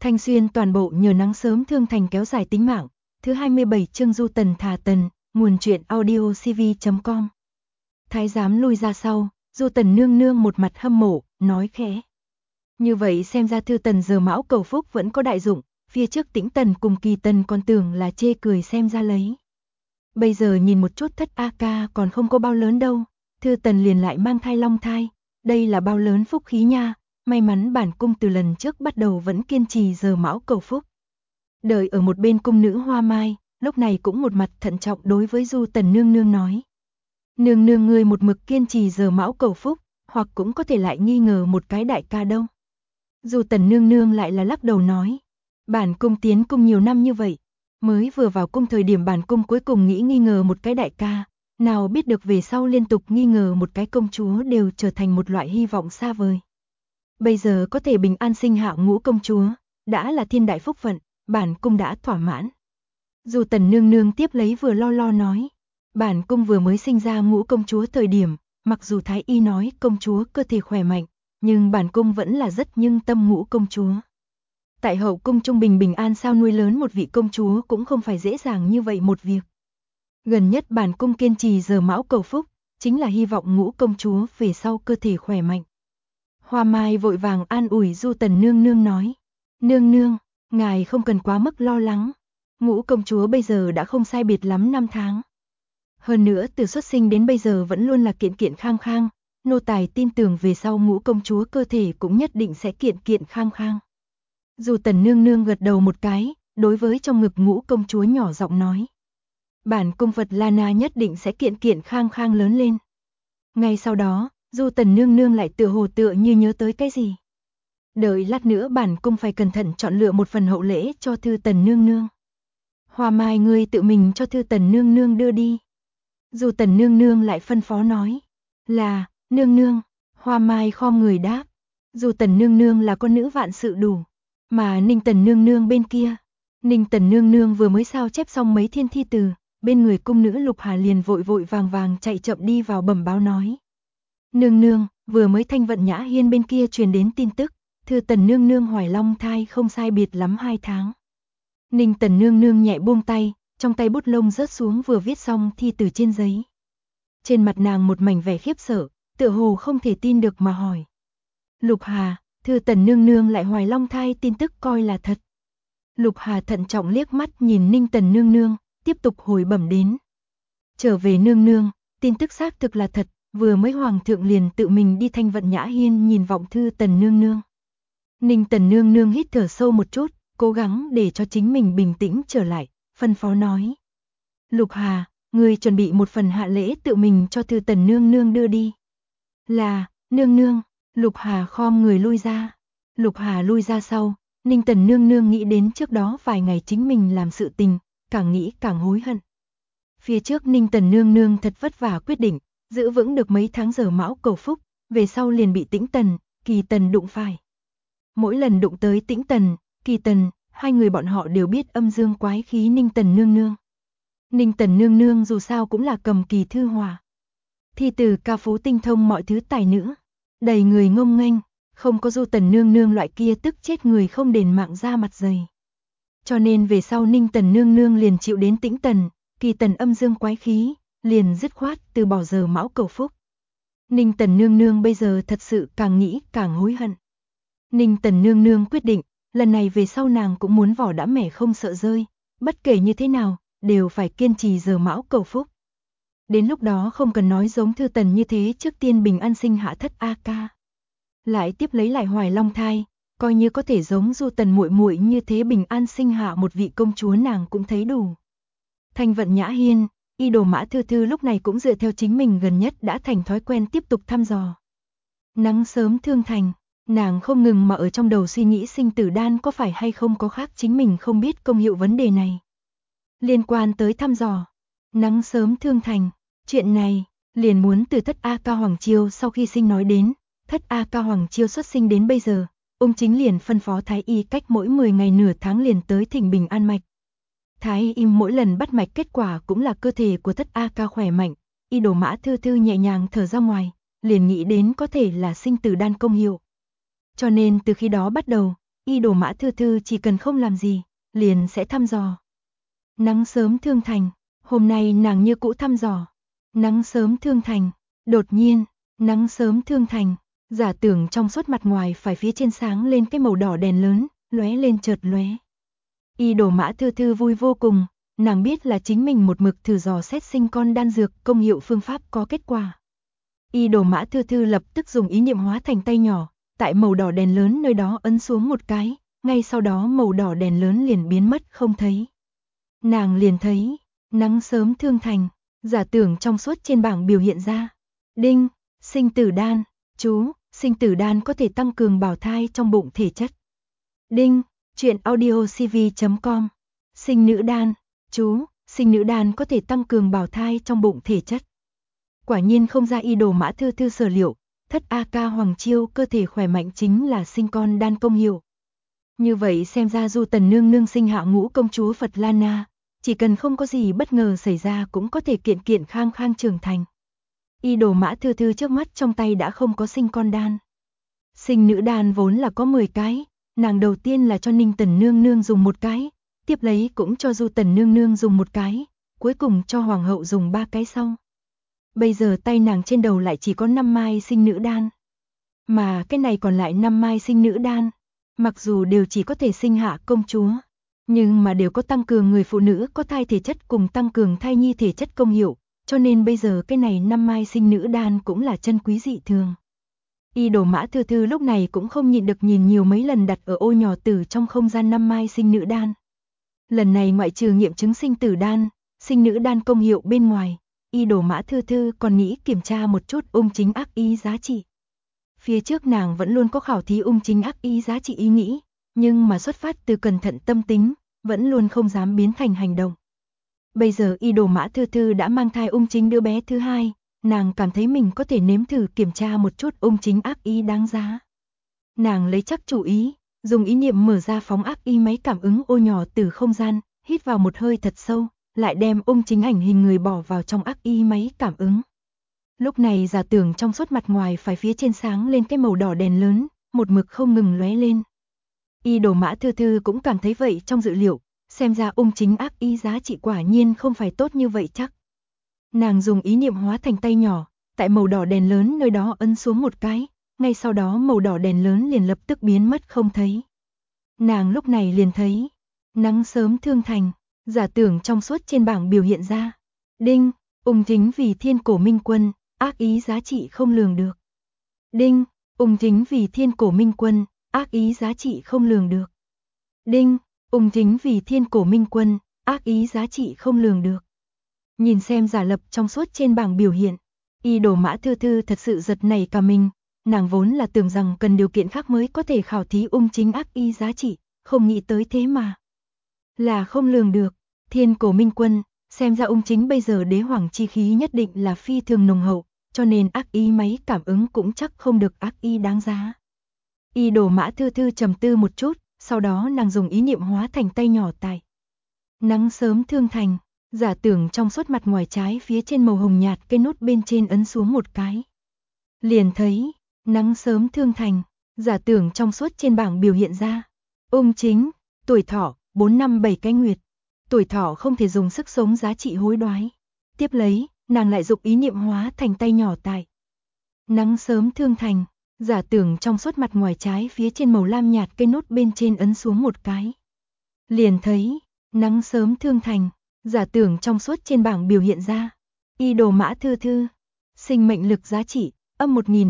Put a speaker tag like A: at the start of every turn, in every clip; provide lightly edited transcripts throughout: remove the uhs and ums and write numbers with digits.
A: Thanh Xuyên toàn bộ nhờ nắng sớm thương thành kéo dài tính mạng. Thứ 27 chương Du Tần thả Tần, nguồn truyện audio cv.com. Thái giám lui ra sau, Du Tần nương nương một mặt hâm mộ, nói khẽ. Như vậy xem ra Thư Tần giờ mão cầu phúc vẫn có đại dụng, phía trước Tĩnh Tần cùng Kỳ Tần còn tưởng là chê cười xem ra lấy. Bây giờ nhìn một chút Thất A Ca còn không có bao lớn đâu, Thư Tần liền lại mang thai long thai, đây là bao lớn phúc khí nha, may mắn bản cung từ lần trước bắt đầu vẫn kiên trì giờ mão cầu phúc. Đợi ở một bên cung nữ Hoa Mai, lúc này cũng một mặt thận trọng đối với Du Tần nương nương nói. Nương nương ngươi một mực kiên trì giờ mão cầu phúc, hoặc cũng có thể lại nghi ngờ một cái đại ca đâu. Du Tần nương nương lại là lắc đầu nói. Bản cung tiến cung nhiều năm như vậy, mới vừa vào cung thời điểm bản cung cuối cùng nghĩ nghi ngờ một cái đại ca, nào biết được về sau liên tục nghi ngờ một cái công chúa đều trở thành một loại hy vọng xa vời. Bây giờ có thể bình an sinh hạ ngũ công chúa, đã là thiên đại phúc phận, bản cung đã thỏa mãn. Du Tần nương nương tiếp lấy vừa lo nói, bản cung vừa mới sinh ra ngũ công chúa thời điểm, mặc dù thái y nói công chúa cơ thể khỏe mạnh, nhưng bản cung vẫn là rất nhưng tâm ngũ công chúa. Tại hậu cung trung bình an sao nuôi lớn một vị công chúa cũng không phải dễ dàng như vậy một việc. Gần nhất bản cung kiên trì giờ mão cầu phúc, chính là hy vọng ngũ công chúa về sau cơ thể khỏe mạnh. Hoa Mai vội vàng an ủi Du Tần nương nương nói, nương nương, ngài không cần quá mức lo lắng, ngũ công chúa bây giờ đã không sai biệt lắm 5 tháng. Hơn nữa từ xuất sinh đến bây giờ vẫn luôn là kiện khang khang, nô tài tin tưởng về sau ngũ công chúa cơ thể cũng nhất định sẽ kiện khang khang. Du Tần nương nương gật đầu một cái, đối với trong ngực ngũ công chúa nhỏ giọng nói. Bản cung Phật Lana nhất định sẽ kiện khang khang lớn lên. Ngay sau đó, Du Tần nương nương lại tựa như nhớ tới cái gì. Đợi lát nữa bản cung phải cẩn thận chọn lựa một phần hậu lễ cho Thư Tần nương nương. Hoa Mai ngươi tự mình cho Thư Tần nương nương đưa đi. Du Tần nương nương lại phân phó nói. Là, nương nương, Hoa Mai khom người đáp. Du Tần nương nương là con nữ vạn sự đủ. Mà Ninh Tần nương nương bên kia, Ninh Tần nương nương vừa mới sao chép xong mấy thiên thi từ, bên người cung nữ Lục Hà liền vội vàng chạy chậm đi vào bẩm báo nói. Nương nương, vừa mới Thanh Vận Nhã Hiên bên kia truyền đến tin tức, Thư Tần nương nương hoài long thai không sai biệt lắm 2 tháng. Ninh Tần nương nương nhẹ buông tay, trong tay bút lông rớt xuống vừa viết xong thi từ trên giấy. Trên mặt nàng một mảnh vẻ khiếp sợ, tựa hồ không thể tin được mà hỏi. Lục Hà, Thư Tần nương nương lại hoài long thai tin tức coi là thật. Lục Hà thận trọng liếc mắt nhìn Ninh Tần nương nương, tiếp tục hồi bẩm đến. Trở về nương nương, tin tức xác thực là thật, vừa mới hoàng thượng liền tự mình đi Thanh Vận Nhã Hiên nhìn vọng Thư Tần nương nương. Ninh Tần nương nương hít thở sâu một chút, cố gắng để cho chính mình bình tĩnh trở lại, phân phó nói. Lục Hà, người chuẩn bị một phần hạ lễ tự mình cho Thư Tần nương nương đưa đi. Là, nương nương. Lục Hà khom người lui ra. Lục Hà lui ra sau, Ninh Tần nương nương nghĩ đến trước đó vài ngày chính mình làm sự tình, càng nghĩ càng hối hận. Phía trước Ninh Tần nương nương thật vất vả quyết định, giữ vững được mấy tháng giờ mão cầu phúc, về sau liền bị Tĩnh Tần, Kỳ Tần đụng phải. Mỗi lần đụng tới Tĩnh Tần, Kỳ Tần, hai người bọn họ đều biết âm dương quái khí Ninh Tần nương nương. Ninh Tần nương nương dù sao cũng là cầm kỳ thư họa. Thi từ ca phú tinh thông mọi thứ tài nữ. Đầy người ngông nghênh, không có Du Tần nương nương loại kia tức chết người không đền mạng ra mặt dày. Cho nên về sau Ninh Tần nương nương liền chịu đến Tĩnh Tần, Kỳ Tần âm dương quái khí, liền dứt khoát từ bỏ giờ mão cầu phúc. Ninh Tần nương nương bây giờ thật sự càng nghĩ càng hối hận. Ninh Tần nương nương quyết định, lần này về sau nàng cũng muốn vỏ đã mẻ không sợ rơi, bất kể như thế nào, đều phải kiên trì giờ mão cầu phúc. Đến lúc đó không cần nói giống Thư Tần như thế trước tiên bình an sinh hạ Thất A Ca. Lại tiếp lấy lại hoài long thai, coi như có thể giống Du Tần muội muội như thế bình an sinh hạ một vị công chúa nàng cũng thấy đủ. Thanh Vận Nhã Hiên, y đồ Mã Thư Thư lúc này cũng dựa theo chính mình gần nhất đã thành thói quen tiếp tục thăm dò. Nắng sớm thương thành, nàng không ngừng mà ở trong đầu suy nghĩ sinh tử đan có phải hay không có khác chính mình không biết công hiệu vấn đề này. Liên quan tới thăm dò, nắng sớm thương thành, chuyện này liền muốn từ Thất A Ca Hoàng Chiêu sau khi sinh nói đến. Thất A Ca Hoàng Chiêu xuất sinh đến bây giờ, ông chính liền phân phó Thái Y cách mỗi 10 ngày nửa tháng liền tới thỉnh bình an mạch. Thái Y mỗi lần bắt mạch kết quả cũng là cơ thể của Thất A Ca khỏe mạnh, y đồ Mã Thư Thư nhẹ nhàng thở ra ngoài, liền nghĩ đến có thể là sinh tử đan công hiệu. Cho nên từ khi đó bắt đầu, Y Đồ Mã Thư Thư chỉ cần không làm gì, liền sẽ thăm dò. Nắng sớm Thương Thành, hôm nay nàng như cũ thăm dò. Nắng sớm Thương Thành, đột nhiên, nắng sớm Thương Thành, giả tưởng trong suốt mặt ngoài phải phía trên sáng lên cái màu đỏ đèn lớn, lóe lên chợt lóe. Y Đồ Mã Thư Thư vui vô cùng, nàng biết là chính mình một mực thử dò xét sinh con đan dược công hiệu phương pháp có kết quả. Y Đồ Mã Thư Thư lập tức dùng ý niệm hóa thành tay nhỏ, tại màu đỏ đèn lớn nơi đó ấn xuống một cái, ngay sau đó màu đỏ đèn lớn liền biến mất không thấy. Nàng liền thấy, nắng sớm Thương Thành, giả tưởng trong suốt trên bảng biểu hiện ra. Đinh, sinh tử đan, chú, sinh tử đan có thể tăng cường bào thai trong bụng thể chất. Đinh, truyện audiocv.com, sinh nữ đan, chú, sinh nữ đan có thể tăng cường bào thai trong bụng thể chất. Quả nhiên không ra Y Đồ Mã Thư Thư sở liệu, thất A Ca Hoàng Chiêu cơ thể khỏe mạnh chính là sinh con đan công hiệu. Như vậy xem ra Du Tần nương nương sinh hạ ngũ công chúa Phật Lan Na, chỉ cần không có gì bất ngờ xảy ra cũng có thể kiện kiện khang khang trưởng thành. Y Đồ Mã Thư Thư trước mắt trong tay đã không có sinh con đan. Sinh nữ đan vốn là có 10 cái, nàng đầu tiên là cho Ninh Tần nương nương dùng một cái, tiếp lấy cũng cho Du Tần nương nương dùng một cái, cuối cùng cho hoàng hậu dùng 3 cái xong. Bây giờ tay nàng trên đầu lại chỉ có 5 mai sinh nữ đan. Mà cái này còn lại 5 mai sinh nữ đan, mặc dù đều chỉ có thể sinh hạ công chúa, nhưng mà đều có tăng cường người phụ nữ có thai thể chất cùng tăng cường thai nhi thể chất công hiệu, cho nên bây giờ cái này 5 mai sinh nữ đan cũng là chân quý dị thường. Y Đồ Mã Thư Thư lúc này cũng không nhịn được nhìn nhiều mấy lần đặt ở ô nhỏ tử trong không gian 5 mai sinh nữ đan. Lần này ngoại trừ nghiệm chứng sinh tử đan, sinh nữ đan công hiệu bên ngoài, Y Đồ Mã Thư Thư còn nghĩ kiểm tra một chút ung chính ác y giá trị. Phía trước nàng vẫn luôn có khảo thí ung chính ác y giá trị ý nghĩ, nhưng mà xuất phát từ cẩn thận tâm tính, vẫn luôn không dám biến thành hành động. Bây giờ Y Đồ Mã Thư Thư đã mang thai ung chính đứa bé thứ hai, nàng cảm thấy mình có thể nếm thử kiểm tra một chút ung chính ác y đáng giá. Nàng lấy chắc chủ ý, dùng ý niệm mở ra phóng ác y máy cảm ứng ô nhỏ từ không gian, hít vào một hơi thật sâu, lại đem ung chính ảnh hình người bỏ vào trong ác y máy cảm ứng. Lúc này giả tưởng trong suốt mặt ngoài phải phía trên sáng lên cái màu đỏ đèn lớn, một mực không ngừng lóe lên. Y Đồ Mã Thư Thư cũng cảm thấy vậy trong dự liệu, xem ra ung chính ác y giá trị quả nhiên không phải tốt như vậy chắc. Nàng dùng ý niệm hóa thành tay nhỏ, tại màu đỏ đèn lớn nơi đó ấn xuống một cái, ngay sau đó màu đỏ đèn lớn liền lập tức biến mất không thấy. Nàng lúc này liền thấy, nắng sớm Thương Thành, giả tưởng trong suốt trên bảng biểu hiện ra. Đinh, ung chính vì thiên cổ minh quân, ác ý giá trị không lường được. Đinh, ung chính vì thiên cổ minh quân, ác ý giá trị không lường được. Đinh, ung chính vì thiên cổ minh quân, ác ý giá trị không lường được. Nhìn xem giả lập trong suốt trên bảng biểu hiện, Y Đồ Mã Thư Thư thật sự giật nảy cả mình, nàng vốn là tưởng rằng cần điều kiện khác mới có thể khảo thí ung chính ác y giá trị, không nghĩ tới thế mà. Là không lường được, thiên cổ minh quân, xem ra ung chính bây giờ đế hoàng chi khí nhất định là phi thường nồng hậu, cho nên ác y máy cảm ứng cũng chắc không được ác y đáng giá. Y Đồ Mã Thư Thư trầm tư một chút, sau đó nàng dùng ý niệm hóa thành tay nhỏ tại nắng sớm Thương Thành, giả tưởng trong suốt mặt ngoài trái phía trên màu hồng nhạt cái nút bên trên ấn xuống một cái. Liền thấy, nắng sớm Thương Thành, giả tưởng trong suốt trên bảng biểu hiện ra. Ung chính, tuổi thọ, 4 năm 7 cái nguyệt. Tuổi thọ không thể dùng sức sống giá trị hối đoái. Tiếp lấy, nàng lại dục ý niệm hóa thành tay nhỏ tại nắng sớm Thương Thành, giả tưởng trong suốt mặt ngoài trái phía trên màu lam nhạt cái nút bên trên ấn xuống một cái. Liền thấy, nắng sớm Thương Thành, giả tưởng trong suốt trên bảng biểu hiện ra. Y Đồ Mã Thư Thư, sinh mệnh lực giá trị, âm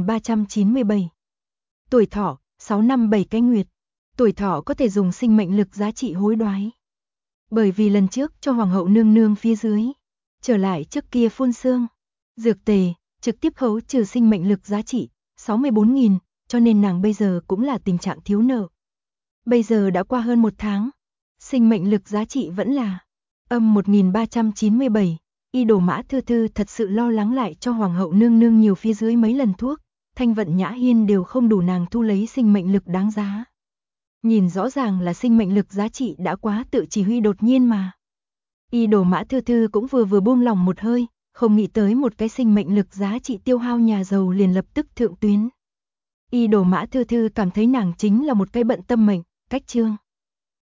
A: 1397. Tuổi thọ, 6 năm 7 cái nguyệt. Tuổi thọ có thể dùng sinh mệnh lực giá trị hối đoái. Bởi vì lần trước cho hoàng hậu nương nương phía dưới, trở lại trước kia phun xương, dược tề, trực tiếp khấu trừ sinh mệnh lực giá trị, 64.000, cho nên nàng bây giờ cũng là tình trạng thiếu nợ. Bây giờ đã qua hơn 1 tháng, sinh mệnh lực giá trị vẫn là âm 1397, Y Đồ Mã Thư Thư thật sự lo lắng lại cho hoàng hậu nương nương nhiều phía dưới mấy lần thuốc, Thanh Vận Nhã Hiên đều không đủ nàng thu lấy sinh mệnh lực đáng giá. Nhìn rõ ràng là sinh mệnh lực giá trị đã quá tự chỉ huy đột nhiên mà. Y Đồ Mã Thư Thư cũng vừa buông lòng một hơi, không nghĩ tới một cái sinh mệnh lực giá trị tiêu hao nhà giàu liền lập tức thượng tuyến. Y Đồ Mã Thư Thư cảm thấy nàng chính là một cái bận tâm mệnh, Cách chương